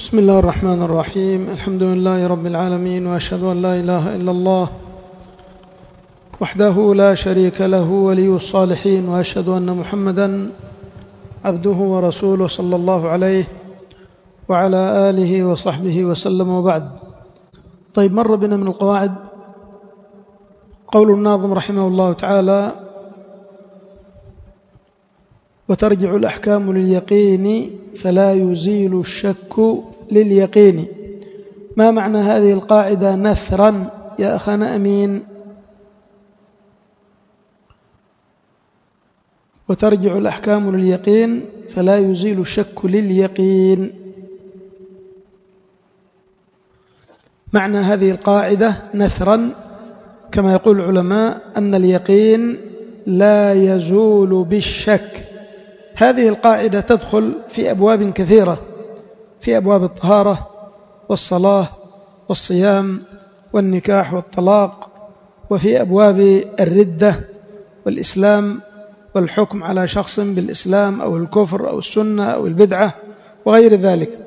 بسم الله الرحمن الرحيم. الحمد لله رب العالمين، وأشهد أن لا إله إلا الله وحده لا شريك له ولي الصالحين، وأشهد أن محمدا عبده ورسوله صلى الله عليه وعلى آله وصحبه وسلم، وبعد. طيب، مر بنا من القواعد قول الناظم رحمه الله تعالى: وترجع الأحكام لليقين فلا يزيل الشك لليقين. ما معنى هذه القاعدة نثرا يا أخانا أمين؟ وترجع الأحكام لليقين فلا يزيل الشك لليقين. معنى هذه القاعدة نثرا كما يقول العلماء أن اليقين لا يزول بالشك. هذه القاعدة تدخل في أبواب كثيرة، في أبواب الطهارة والصلاة والصيام والنكاح والطلاق، وفي أبواب الردة والإسلام والحكم على شخص بالإسلام أو الكفر أو السنة أو البدعة وغير ذلك.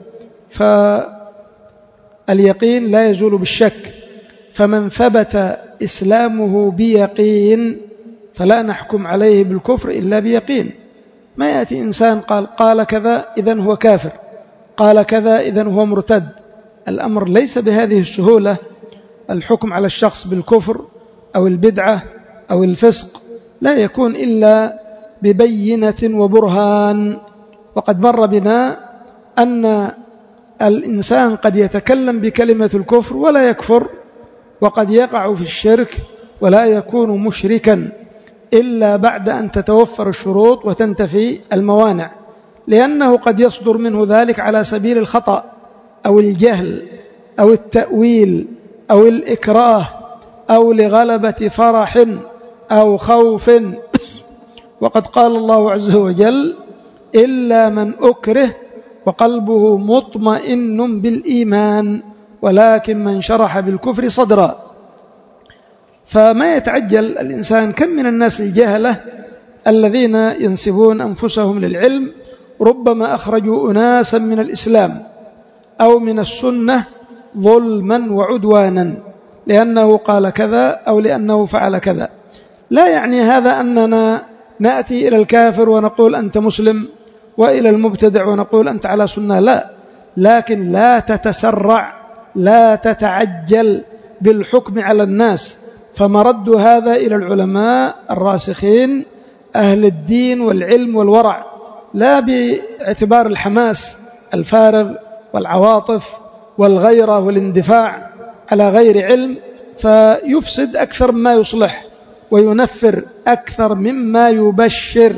فاليقين لا يزول بالشك، فمن ثبت إسلامه بيقين فلا نحكم عليه بالكفر إلا بيقين. ما يأتي إنسان قال كذا إذن هو كافر، قال كذا إذن هو مرتد. الأمر ليس بهذه السهولة. الحكم على الشخص بالكفر أو البدعة أو الفسق لا يكون إلا ببينة وبرهان. وقد مر بنا أن الإنسان قد يتكلم بكلمة الكفر ولا يكفر، وقد يقع في الشرك ولا يكون مشركا إلا بعد أن تتوفر الشروط وتنتفي الموانع، لأنه قد يصدر منه ذلك على سبيل الخطأ أو الجهل أو التأويل أو الإكراه أو لغلبة فرح أو خوف. وقد قال الله عز وجل: إلا من أكره وقلبه مطمئن بالإيمان ولكن من شرح بالكفر صدرا. فما يتعجل الإنسان، كم من الناس الجهلة الذين ينسبون أنفسهم للعلم ربما أخرجوا أناسا من الإسلام أو من السنة ظلما وعدوانا لأنه قال كذا أو لأنه فعل كذا. لا يعني هذا أننا نأتي إلى الكافر ونقول أنت مسلم، وإلى المبتدع ونقول أنت على سنة، لا. لكن لا تتسرع، لا تتعجل بالحكم على الناس، فمرد هذا إلى العلماء الراسخين أهل الدين والعلم والورع، لا باعتبار الحماس الفارغ والعواطف والغيرة والاندفاع على غير علم، فيفسد أكثر مما يصلح وينفر أكثر مما يبشر.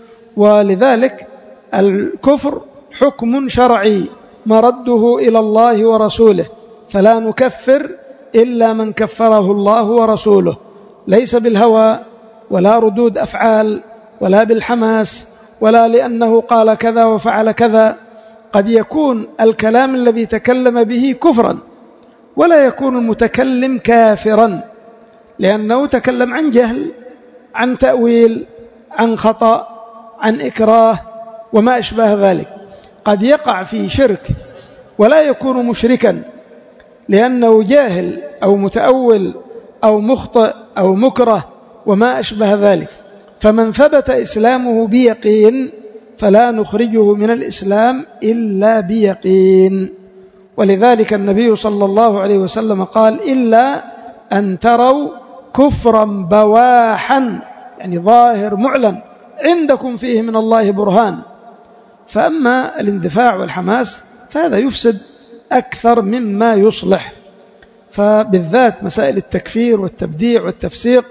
ولذلك الكفر حكم شرعي مرده إلى الله ورسوله، فلا نكفر إلا من كفره الله ورسوله، ليس بالهوى ولا ردود أفعال ولا بالحماس ولا لأنه قال كذا وفعل كذا. قد يكون الكلام الذي تكلم به كفرا ولا يكون المتكلم كافرا، لأنه تكلم عن جهل، عن تأويل، عن خطأ، عن إكراه وما أشبه ذلك. قد يقع في شرك ولا يكون مشركا لأنه جاهل أو متأول أو مخطئ أو مكره وما أشبه ذلك. فمن ثبت إسلامه بيقين فلا نخرجه من الإسلام إلا بيقين. ولذلك النبي صلى الله عليه وسلم قال: إلا أن تروا كفرا بواحا، يعني ظاهر معلن عندكم فيه من الله برهان. فأما الاندفاع والحماس فهذا يفسد أكثر مما يصلح. فبالذات مسائل التكفير والتبديع والتفسيق،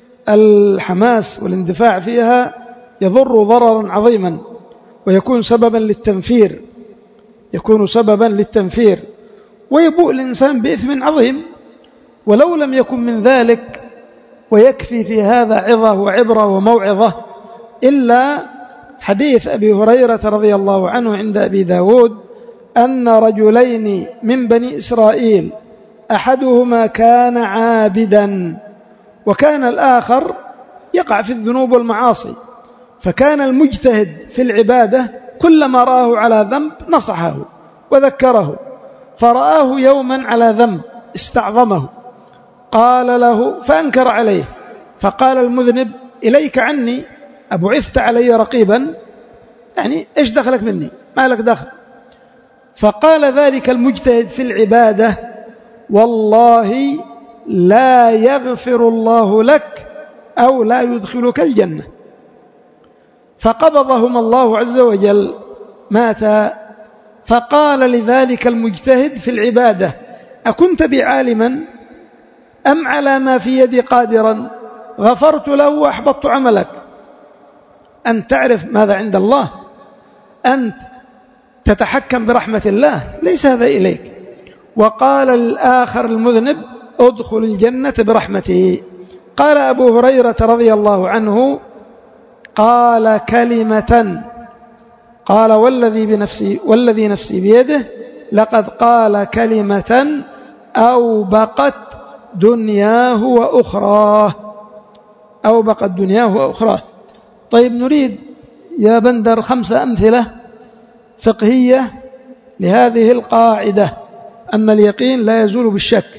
الحماس والاندفاع فيها يضر ضررا عظيما ويكون سببا للتنفير، يكون سببا للتنفير ويبوء الإنسان بإثم عظيم. ولو لم يكن من ذلك، ويكفي في هذا عظة وعبرة وموعظة، إلا حديث أبي هريرة رضي الله عنه عند أبي داود أن رجلين من بني إسرائيل أحدهما كان عابدا وكان الآخر يقع في الذنوب والمعاصي، فكان المجتهد في العبادة كلما رآه على ذنب نصحه وذكره، فرآه يوما على ذنب استعظمه، قال له فأنكر عليه، فقال المذنب إليك عني، أبعثت علي رقيبا؟ يعني إيش دخلك مني؟ ما لك دخل. فقال ذلك المجتهد في العبادة والله لا يغفر الله لك أو لا يدخلك الجنة. فقبضهما الله عز وجل، مات. فقال لذلك المجتهد في العبادة أكنت بعالما أم على ما في يدي قادرا؟ غفرت له وأحبطت عملك. أن تعرف ماذا عند الله، أنت تتحكم برحمة الله، ليس هذا إليك. وقال للآخر المذنب ادخل الجنة برحمته. قال أبو هريرة رضي الله عنه قال كلمة، قال والذي نفسي بيده لقد قال كلمة أوبقت دنياه وأخراه، أوبقت دنياه وأخراه. طيب نريد يا بندر 5 أمثلة فقهية لهذه القاعدة أن اليقين لا يزول بالشك.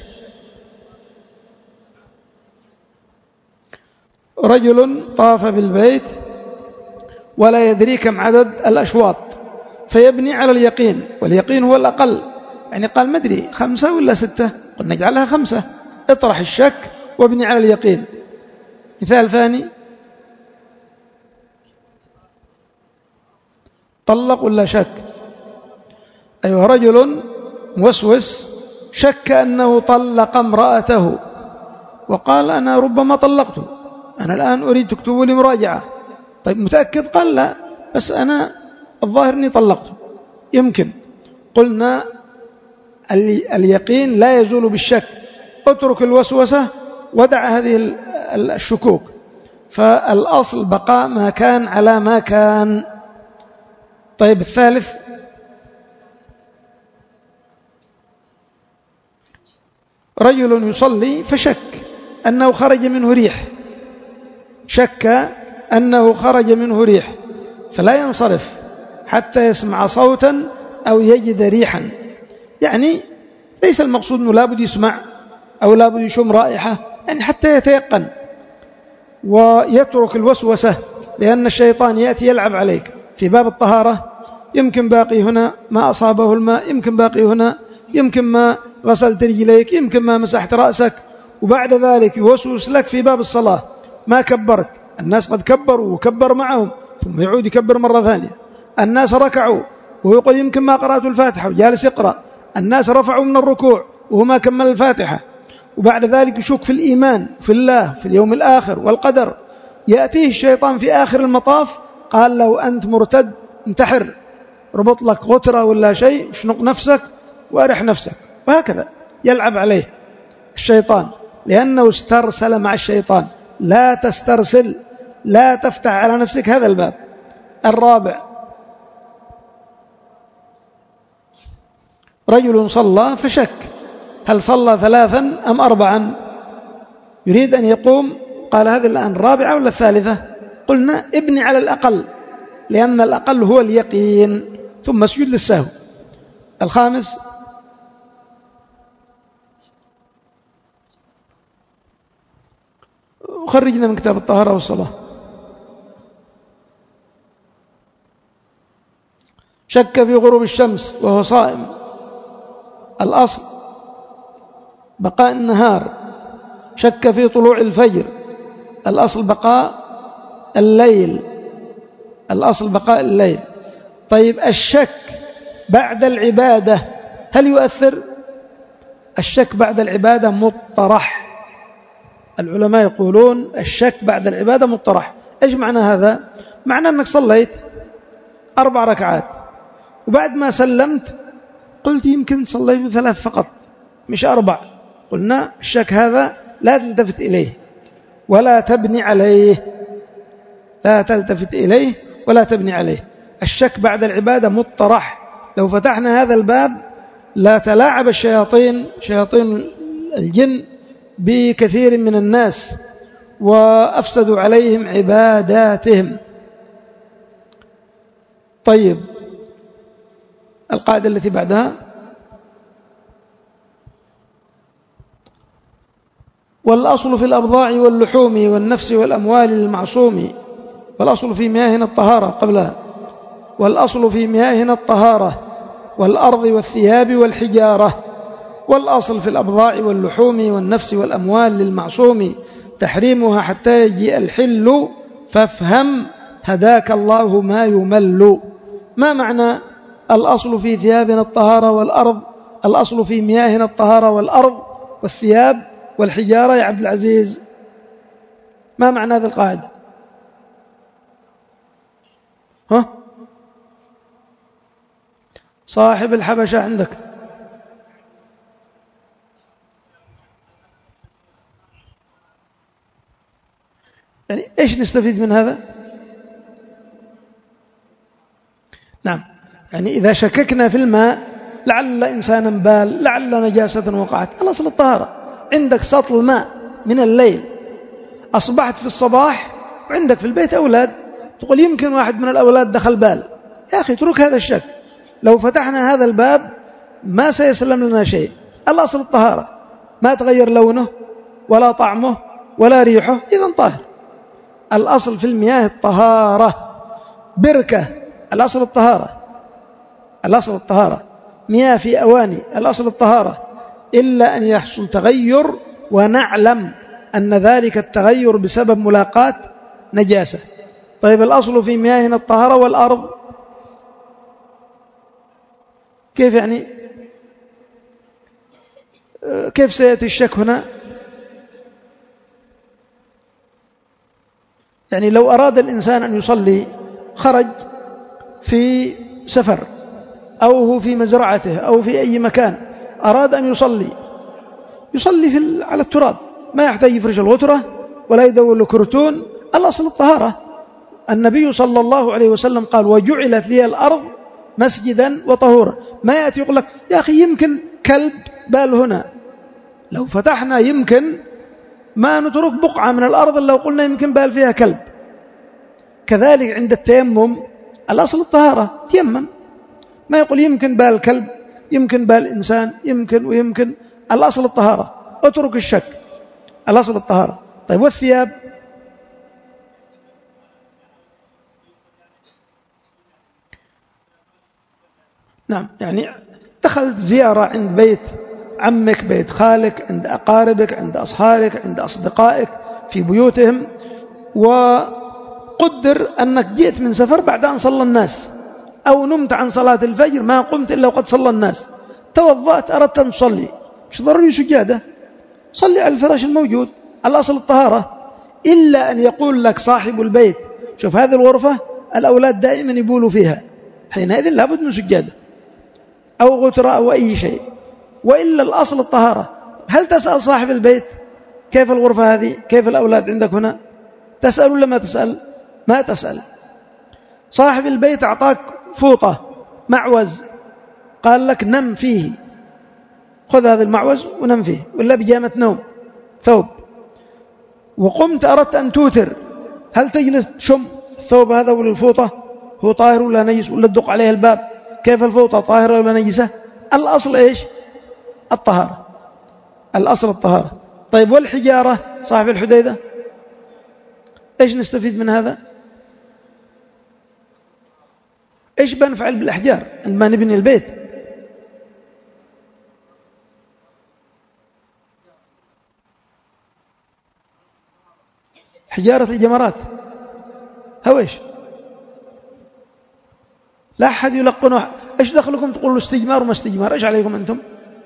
رجل طاف بالبيت ولا يدري كم عدد الأشواط، فيبني على اليقين، واليقين هو الأقل، يعني قال ما أدري 5 ولا 6، قلنا نجعلها 5، اطرح الشك وابني على اليقين. مثال ثاني، طلق ولا شك؟ أيها رجل موسوس شك أنه طلق امرأته وقال أنا ربما طلقته، أنا الآن أريد تكتبوا لي مراجعة. طيب متأكد؟ قال لا، بس أنا الظاهر أني طلقته. يمكن قلنا اليقين لا يزول بالشك، اترك الوسوسة ودع هذه الشكوك، فالأصل بقاء ما كان على ما كان. طيب الثالث، رجل يصلي فشك أنه خرج منه ريح، شك أنه خرج منه ريح، فلا ينصرف حتى يسمع صوتا أو يجد ريحا. يعني ليس المقصود أنه لابد يسمع أو لابد يشم رائحة، يعني حتى يتيقن ويترك الوسوسة، لأن الشيطان يأتي يلعب عليك في باب الطهارة، يمكن باقي هنا ما أصابه الماء، يمكن باقي هنا، يمكن ما غسلت رجليك، يمكن ما مسحت رأسك، وبعد ذلك يوسوس لك في باب الصلاة ما كبرت، الناس قد كبروا وكبر معهم ثم يعود يكبر مرة ثانية، الناس ركعوا وهو يقول يمكن ما قرأت الفاتحة وجالس يقرأ، الناس رفعوا من الركوع وهو ما كمل الفاتحة، وبعد ذلك يشك في الإيمان في الله في اليوم الآخر والقدر. يأتيه الشيطان في آخر المطاف قال له أنت مرتد، انتحر، ربط لك غترة ولا شيء، شنق نفسك وأرح نفسك، وهكذا يلعب عليه الشيطان، لأنه استرسل مع الشيطان. لا تسترسل، لا تفتح على نفسك هذا الباب. الرابع، رجل صلى فشك هل صلى 3 أم 4، يريد أن يقوم، قال هذه الآن الرابعة ولا الثالثة؟ قلنا ابني على الأقل، لأن الأقل هو اليقين، ثم اسجد للسهو. الخامس، خرجنا من كتاب الطهارة والصلاة، شك في غروب الشمس وهو صائم، الأصل بقاء النهار. شك في طلوع الفجر، الأصل بقاء الليل، الأصل بقاء الليل. طيب الشك بعد العبادة هل يؤثر؟ الشك بعد العبادة مطرح، العلماء يقولون الشك بعد العبادة مطرح. إيش معنى هذا؟ معنى أنك صليت 4 ركعات وبعد ما سلمت قلت يمكن صليت 3 فقط مش 4، قلنا الشك هذا لا تلتفت إليه ولا تبني عليه، لا تلتفت إليه ولا تبني عليه. الشك بعد العبادة مطرح. لو فتحنا هذا الباب لا تلاعب الشياطين، شياطين الجن، بكثير من الناس وأفسدوا عليهم عباداتهم. طيب القاعدة التي بعدها: والأصل في الأبضاع واللحوم والنفس والأموال للمعصوم. والأصل في مياهنا الطهارة قبلها. والأصل في مياهنا الطهارة والأرض والثياب والحجارة. والأصل في الأبضاع واللحوم والنفس والأموال للمعصوم تحريمها حتى يجيء الحل فافهم هداك الله ما يمل. ما معنى الأصل في ثيابنا الطهارة والأرض؟ الأصل في مياهنا الطهارة والأرض والثياب والحجارة يا عبد العزيز، ما معنى هذه القاعدة؟ ها؟ صاحب الحبشة عندك. يعني إيش نستفيد من هذا؟ نعم، يعني إذا شككنا في الماء لعل إنسانا بال، لعل نجاسة وقعت، الأصل الطهارة. عندك سطل ماء من الليل، أصبحت في الصباح وعندك في البيت أولاد، تقول يمكن واحد من الأولاد دخل بال. يا أخي اترك هذا الشك، لو فتحنا هذا الباب ما سيسلم لنا شيء. الأصل الطهارة، ما تغير لونه ولا طعمه ولا ريحه، إذن طاهر. الأصل في المياه الطهارة. بركة، الأصل الطهارة، الأصل الطهارة. مياه في أواني، الأصل الطهارة، إلا أن يحصل تغير ونعلم أن ذلك التغير بسبب ملاقاة نجاسة. طيب الأصل في مياهنا الطهارة والأرض، كيف يعني؟ كيف سيأتي الشك هنا؟ يعني لو أراد الإنسان أن يصلي، خرج في سفر أو هو في مزرعته أو في أي مكان، أراد أن يصلي على التراب، ما يحتاج يفرش الغترة ولا يدور له كرتون. الأصل الطهارة. النبي صلى الله عليه وسلم قال: وجعلت لي الأرض مسجدا وطهورا. ما يأتي يقول لك يا أخي يمكن كلب بال هنا، لو فتحنا يمكن ما نترك بقعة من الأرض إلا وقلنا يمكن بال فيها كلب. كذلك عند التيمم الأصل الطهارة، تيمم، ما يقول يمكن بال كلب، يمكن بال إنسان، يمكن ويمكن. الأصل الطهارة، اترك الشك، الأصل الطهارة. طيب والثياب؟ نعم، يعني دخلت زيارة عند بيت عمك، بيت خالك، عند أقاربك، عند أصهارك، عند أصدقائك في بيوتهم، وقدر أنك جئت من سفر بعد أن صلى الناس، أو نمت عن صلاة الفجر ما قمت إلا وقد صلى الناس، توضأت أردت أن تصلي، مش ضروري سجادة، صلي على الفراش الموجود. الأصل الطهارة، إلا أن يقول لك صاحب البيت: شوف هذه الغرفة الأولاد دائما يبولوا فيها، حينئذ لابد من سجادة أو غترة أو أي شيء، وإلا الأصل الطهارة. هل تسأل صاحب البيت كيف الغرفة هذه، كيف الأولاد عندك هنا؟ تسأل ولا ما تسأل؟ ما تسأل. صاحب البيت أعطاك فوطة، معوز، قال لك نم فيه، خذ هذا المعوز ونم فيه، ولا بجامة نوم، ثوب، وقمت أردت أن توتر، هل تجلس تشم الثوب هذا ولا الفوطة؟ هو طاهر ولا نجس؟ ولا تدق عليه الباب كيف الفوطة طاهرة ولا نجسة؟ الأصل إيش؟ الطهارة، الأصل الطهارة. طيب والحجارة صاحب الحديدة، إيش نستفيد من هذا؟ إيش بنفعل بالأحجار عندما نبني البيت؟ حجارة الجمرات، هويش، لا أحد يلقنه. إيش دخلكم تقولوا استجمار وما استجمار؟ إيش عليكم أنتم؟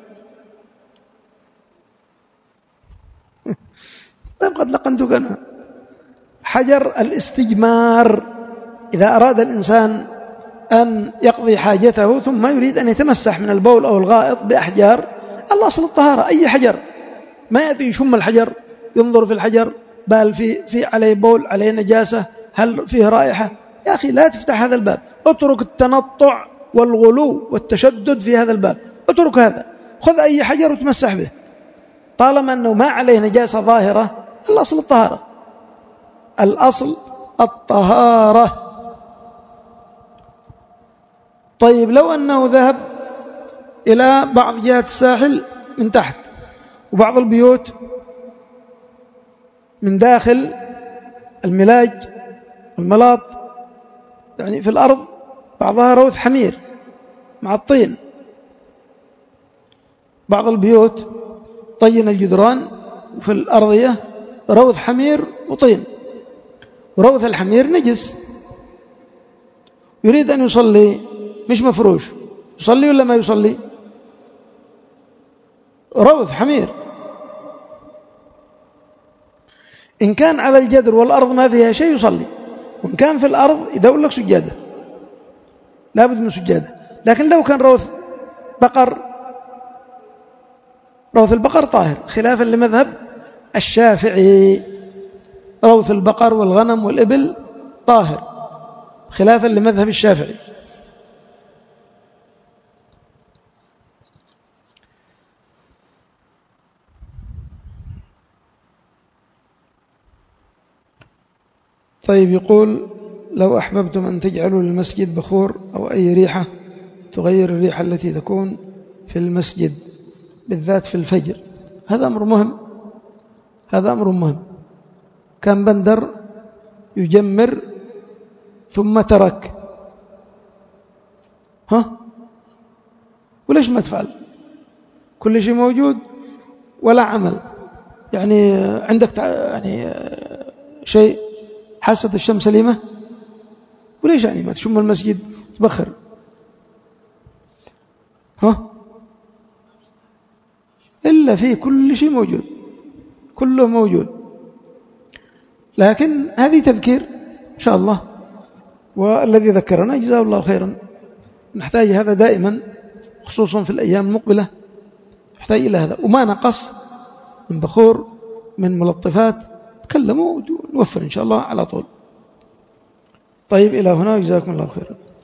طيب قد لقنتك أنا. حجر الاستجمار، إذا أراد الإنسان أن يقضي حاجته ثم يريد أن يتمسح من البول أو الغائط بأحجار، الأصل الطهارة. أي حجر، ما يأتي يشم الحجر، ينظر في الحجر، بل في عليه بول، عليه نجاسة، هل فيه رائحة؟ يا أخي لا تفتح هذا الباب، اترك التنطع والغلو والتشدد في هذا الباب، اترك هذا، خذ أي حجر وتمسح به طالما أنه ما عليه نجاسة ظاهرة. الأصل الطهارة، الأصل الطهارة. طيب لو أنه ذهب إلى بعض جهات الساحل من تحت وبعض البيوت من داخل الملاج والملاط، يعني في الأرض بعضها روث حمير مع الطين، بعض البيوت طين الجدران وفي الأرضية روث حمير وطين، وروث الحمير نجس، يريد أن يصلي مش مفروش، يصلي ولا ما يصلي؟ روث حمير. إن كان على الجدر والأرض ما فيها شيء يصلي، وإن كان في الأرض يدور لك سجادة، لا بد من سجادة. لكن لو كان روث بقر، روث البقر طاهر خلافا لمذهب الشافعي، روث البقر والغنم والإبل طاهر خلافا لمذهب الشافعي. طيب يقول: لو أحببتم أن تجعلوا للمسجد بخور أو أي ريحة تغير الريحة التي تكون في المسجد بالذات في الفجر، هذا أمر مهم، هذا أمر مهم. كان بندر يجمر ثم ترك، وليش ما تفعل؟ كل شيء موجود ولا عمل، يعني عندك يعني شيء حاسة الشمس سليمة، وليش يعني ما تشم المسجد تبخر؟ إلا فيه كل شيء موجود، كله موجود، لكن هذه تذكير إن شاء الله، والذي ذكرنا جزاه الله خيرا. نحتاج هذا دائما، خصوصا في الأيام المقبلة نحتاج إلى هذا، وما نقص من بخور من ملطفات تكلموا ونوفر إن شاء الله على طول. طيب إلى هنا، جزاكم الله خيرا.